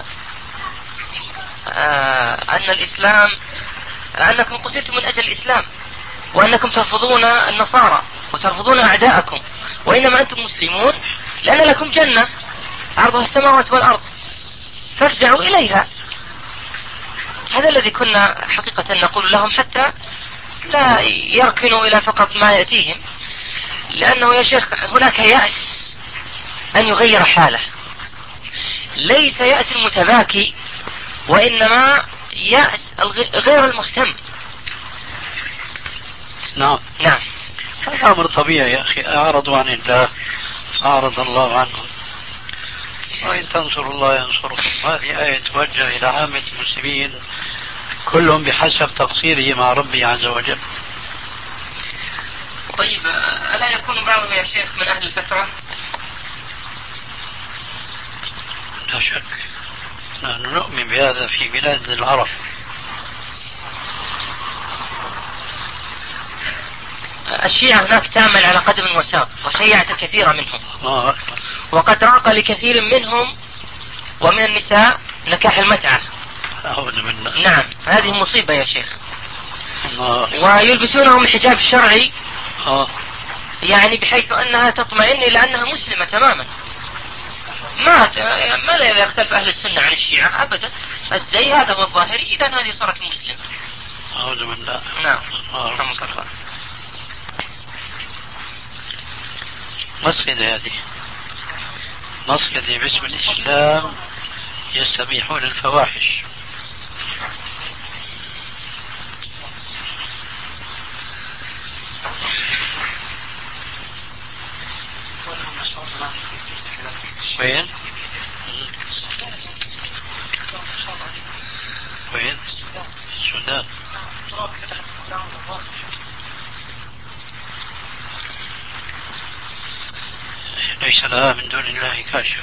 آه أن الإسلام أنكم قتلتم من أجل الإسلام وأنكم ترفضون النصارى وترفضون أعداءكم، وإنما أنتم مسلمون لأن لكم جنة عرضها السماوات والأرض فارجعوا إليها. هذا الذي كنا حقيقة نقول لهم حتى لا يركنوا إلى فقط ما يأتيهم، لأنه يا شيخ هناك يأس أن يغير حاله، ليس يأس المتباكي وإنما يأس غير المهتم. نعم نعم. هذا أمر طبيعي يا أخي. أعرضوا عن الله أعرض الله عنهم، وإن تنصروا الله ينصركم. هذه آية توجه إلى عامة المسلمين كلهم بحسب تقصيره مع ربه عز وجل. طيب ألا يكون بعضهم يا شيخ من أهل الفترة؟ لا شك، نحن نؤمن بهذا في بلاد العرب. الشيعة هناك تعمل على قدم وساق وشيعت الكثير منهم، وقد راق لكثير منهم ومن النساء نكاح المتعة. أعوذ بالله. نعم، هذه مصيبة يا شيخ. ويلبسونهم الحجاب الشرعي يعني بحيث أنها تطمئن إلى أنها مسلمة تماما. ما ما لا يختلف أهل السنة عن الشيعة أبدا، الزي هذا هو الظاهري، إذا هذه صارت مسلمة. أعوذ بالله. نعم. مسجد هذه مسجد باسم الإسلام يستبيحون الفواحش. وين؟ وين؟ السودان. ليس لها من دون الله كاشف.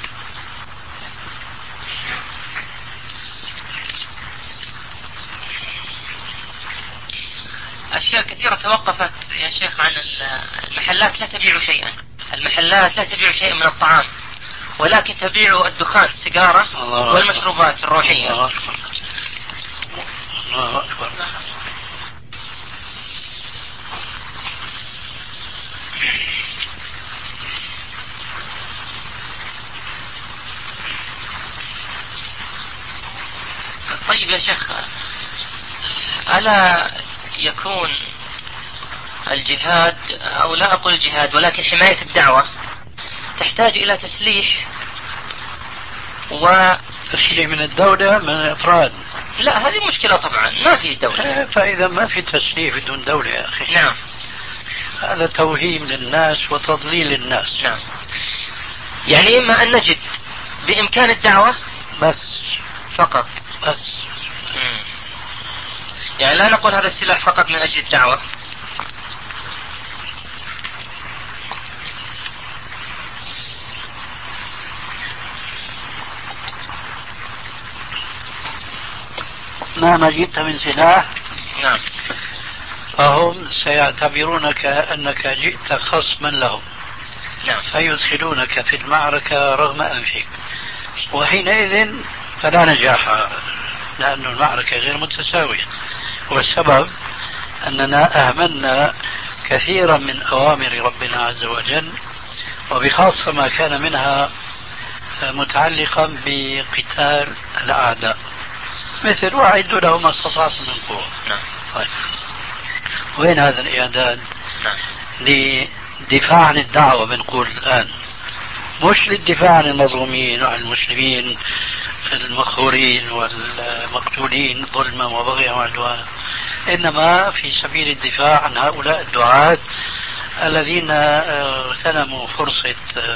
أشياء كثيرة توقفت يا شيخ عن المحلات، لا تبيع شيئا، المحلات لا تبيع شيئا من الطعام، ولكن تبيع الدخان، السيجارة والمشروبات الروحية. الله أكبر. الله أكبر. طيب يا شيخ، ألا يكون الجهاد، أو لا أقول الجهاد ولكن حماية الدعوة تحتاج إلى تسليح و تسليح من الدولة من الأفراد؟ لا، هذه مشكلة طبعا، ما في دولة. فإذا ما في تسليح بدون دولة يا أخي. نعم. هذا توهيم للناس وتضليل الناس. نعم. يعني إما أن نجد بإمكان الدعوة بس فقط بس مم. يعني لا نقول هذا السلاح فقط من أجل الدعوة. مهما جئت من سلاح نعم فهم سيعتبرونك أنك جئت خصما لهم. نعم. فيدخلونك في المعركة رغم أنفك، وحينئذ فلا نجاح، لأن المعركة غير متساوية. والسبب أننا أهملنا كثيرا من أوامر ربنا عز وجل، وبخاصة ما كان منها متعلقا بقتال الأعداء، مثل وأعدوا لهم ما استطعتم من قوة. نعم. طيب، وين هذا الإعداد؟ نعم. للدفاع عن الدعوة بنقول الآن، مش للدفاع عن المظلومين وعن المسلمين المقهورين والمقتولين ظلما وبغيا وعدوانا، إنما في سبيل الدفاع عن هؤلاء الدعاة الذين اغتنموا فرصة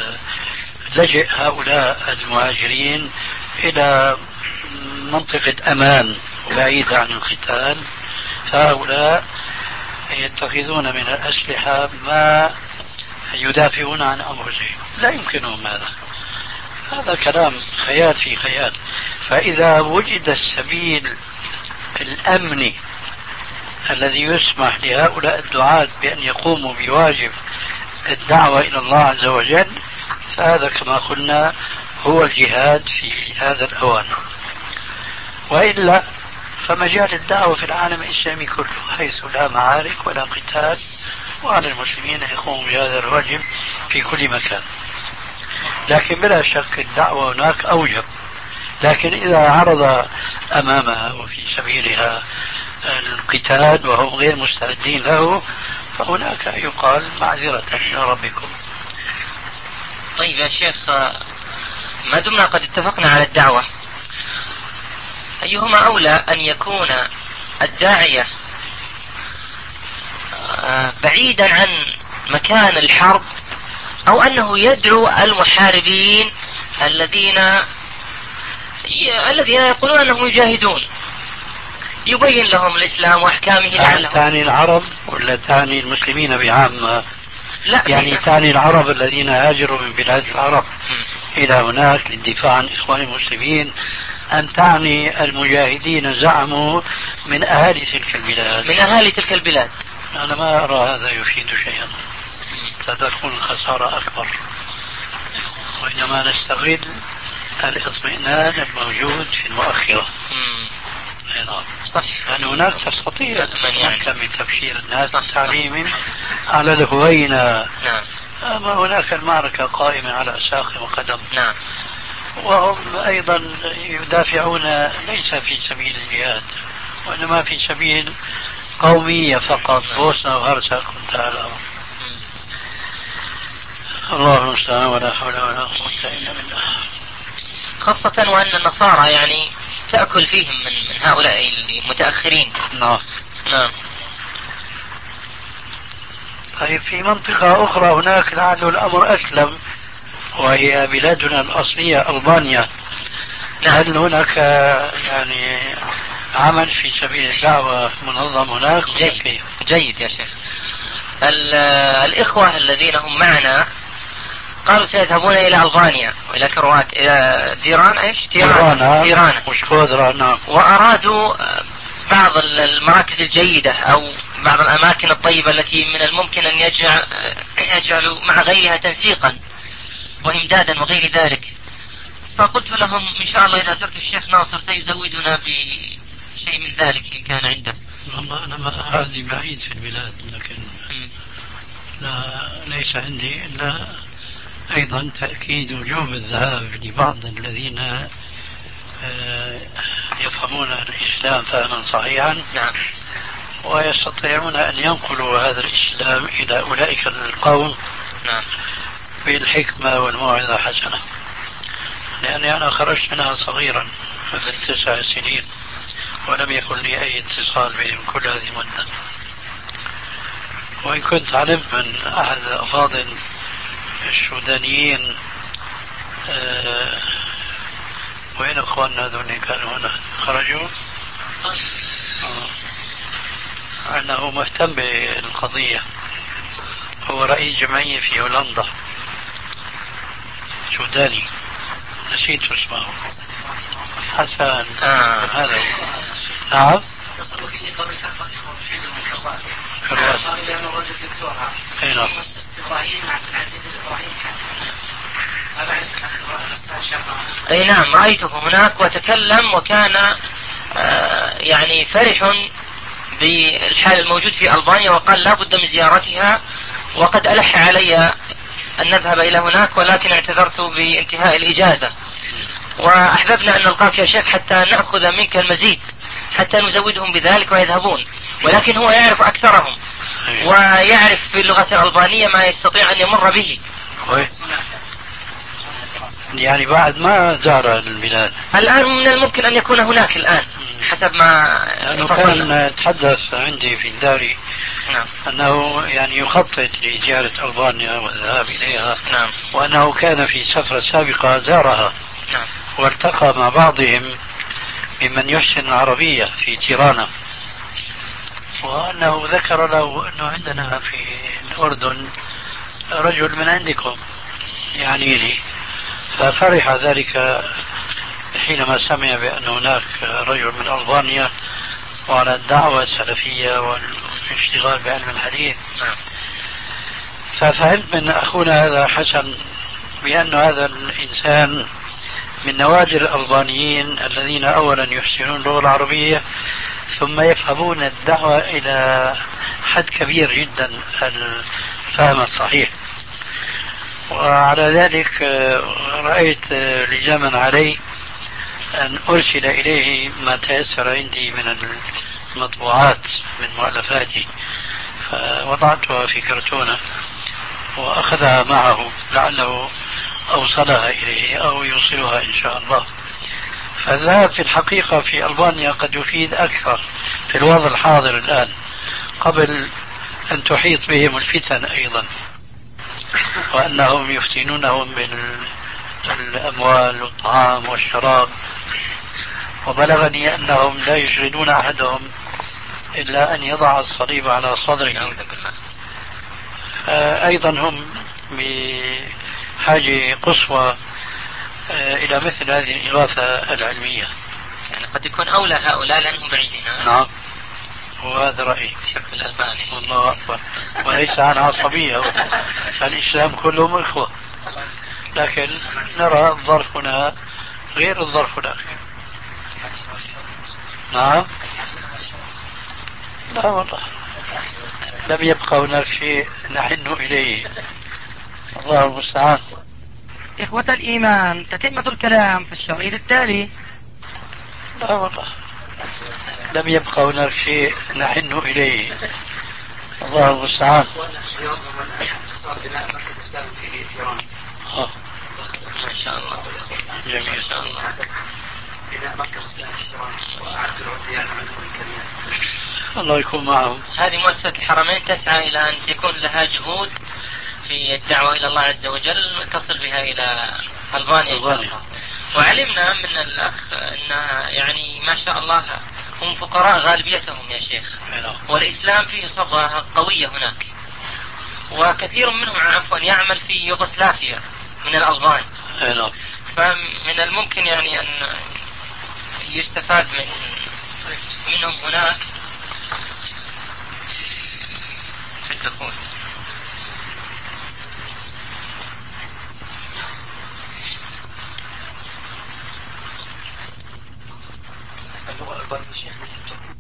لجئ هؤلاء المهاجرين إلى منطقة أمان بعيدة عن القتال، فهؤلاء يتخذون من الأسلحة ما يدافعون عن أنفسهم. لا يمكنهم هذا، هذا كلام خيال في خيال. فإذا وجد السبيل الأمني الذي يسمح لهؤلاء الدعاة بأن يقوموا بواجب الدعوة إلى الله عز وجل، فهذا كما قلنا هو الجهاد في هذا الأوان. وإلا فمجال الدعوة في العالم الإسلامي كله حيث لا معارك ولا قتال، وعلى المسلمين أن يقوموا بهذا الواجب في كل مكان. لكن بلا شك الدعوة هناك أوجب، لكن إذا عرض أمامها وفي سبيلها القتال وهم غير مستعدين له، فهناك يقال معذرة إلى ربكم. طيب يا شيخ، ما دمنا قد اتفقنا على الدعوة، أيهما أولى أن يكون الداعية بعيدا عن مكان الحرب، أو أنه يدعو المحاربين الذين الذين يقولون أنهم يجاهدون، يبين لهم الإسلام وأحكامه لعلهم؟ تعني العرب ولا تعني المسلمين بعامة؟ لا، يعني تعني العرب الذين هاجروا من بلاد العرب م. إلى هناك للدفاع عن إخوان المسلمين، أم تعني المجاهدين زعموا من أهالي تلك البلاد؟ من أهالي تلك البلاد. أنا ما أرى هذا يفيد شيئا، ستكون الخسارة أكبر، وإنما نستغل الاطمئنان الموجود في المؤخرة. نعم صح. لأن هناك تستطيع يعني من تبشير الناس وتعليمهم على الهوينة. نعم. أما هناك المعركة قائمة على ساق وقدم. نعم. وهم أيضا يدافعون ليس في سبيل الجهاد، وإنما في سبيل قومية فقط. بوسنة وهرسك كنت على الله المستعان، ولا حول ولا قوة إلا بالله. خاصة وأن النصارى يعني تأكل فيهم من, من هؤلاء المتأخرين. نعم. نعم. طيب في منطقة أخرى هناك لعل الأمر أسلم، وهي بلادنا الأصلية ألبانيا. نعم. هل هناك يعني عمل في سبيل الدعوة منظم هناك؟ جيد. جيد يا شيخ. الإخوة الذين هم معنا قالوا سيذهبون إلى ألبانيا وإلى كروات إلى ديران إيش تيرانا تيرانا وأرادوا بعض المراكز الجيدة أو بعض الأماكن الطيبة التي من الممكن أن يجعل يجعلوا مع غيرها تنسيقا وإمدادا وغير ذلك. فقلت لهم إن شاء الله إذا زرت الشيخ ناصر سيزودنا بشيء من ذلك إن كان عنده. والله أنا ما هذه بعيد في البلاد، لكن لا ليس عندي إلا أيضا تأكيد وجوب الذهاب لبعض الذين يفهمون الإسلام فهما صحيحا. نعم. ويستطيعون أن ينقلوا هذا الإسلام إلى أولئك القوم. نعم. بالحكمة والموعظة الحسنة. لأني أنا خرجت منها صغيرا قبل تسع سنين، ولم يكن لي أي اتصال بهم كل هذه المدة. وإن كنت علمت من أحد الأفاضل السودانيين أه وين أخواننا هذول كانوا هنا خرجوا أه أنه مهتم بالقضية، هو رئيس جمعية في هولندا سوداني، نسيت اسمه. حسن. آه. هذا نعم. اتصلوا فيني قبل فترة في الكروات. كروات. قالوا لي أنا رجل دكتوراه. أي نعم. إبراهيم عبد العزيز إبراهيم أي نعم رأيته هناك وتكلم وكان آه يعني فرح بالحال الموجود في ألبانيا، وقال لا بد من زيارتها، وقد ألح علي أن نذهب إلى هناك ولكن اعتذرت بانتهاء الإجازة. وأحببنا أن نلقاك يا شيخ حتى نأخذ منك المزيد حتى نزودهم بذلك ويذهبون، ولكن هو يعرف أكثرهم ويعرف باللغة الألبانية ما يستطيع أن يمر به. يعني بعد ما زار البلاد الآن من الممكن أن يكون هناك الآن حسب ما لأنه كان تحدث عندي في داري. نعم. أنه يعني يخطط لزيارة ألبانيا والذهاب إليها. نعم. وأنه كان في سفرة سابقة زارها. نعم. والتقى مع بعضهم ممن يحسن العربية في تيرانا، وأنه ذكر له أنه عندنا في الأردن رجل من عندكم يعني لي، ففرح ذلك حينما سمع بأن هناك رجل من ألبانيا وعلى الدعوة السلفية والاشتغال بعلم الحديث. ففهمت من أخونا هذا حسن بأن هذا الإنسان من نوادر الألبانيين الذين أولا يحسنون اللغة العربية ثم يفهمون الدعوة إلى حد كبير جدا الفهم الصحيح. وعلى ذلك رأيت لزاما علي أن أرسل إليه ما تيسر عندي من المطبوعات من مؤلفاتي، فوضعتها في كرتونة وأخذها معه لعله أوصلها إليه أو يوصلها إن شاء الله. فالذهاب في الحقيقة في ألبانيا قد يفيد أكثر في الوضع الحاضر الآن قبل أن تحيط بهم الفتن أيضا، وأنهم يفتنونهم بالأموال والطعام والشراب. وبلغني أنهم لا يشغلون أحدهم إلا أن يضع الصليب على صدره. أيضا هم بحاجة قصوى إلى مثل هذه الإغاثة العلمية. يعني قد يكون أولى هؤلاء لأنهم بعيدين. نعم. وهذا رأيي. الشيخ الألباني. والله أكبر. وليس عن عصبية، الإسلام كلهم إخوة، لكن نرى الظرف هنا غير الظرف هناك. نعم. لا والله لم يبقى هناك شيء نحن إليه، الله المستعان. إخوة الإيمان، تتمة الكلام في الشريط التالي. لا والله لم يبقى هناك شيء نحن إليه، الله المستعان. ما شاء الله. جميل. ما شاء الله. الله يكون معهم. هذه مؤسسة الحرمين تسعى إلى أن تكون لها جهود في الدعوة إلى الله عز وجل، تصل بها إلى ألبانيا إن شاء الله. وعلمنا من الأخ أن يعني ما شاء الله هم فقراء غالبيتهم يا شيخ، والإسلام فيه صبغة قوية هناك، وكثير منهم عفوا يعمل في يوغوسلافيا من الألبان. فمن الممكن يعني أن يستفاد من منهم هناك في الدخول. اللغة الألبانية شيخ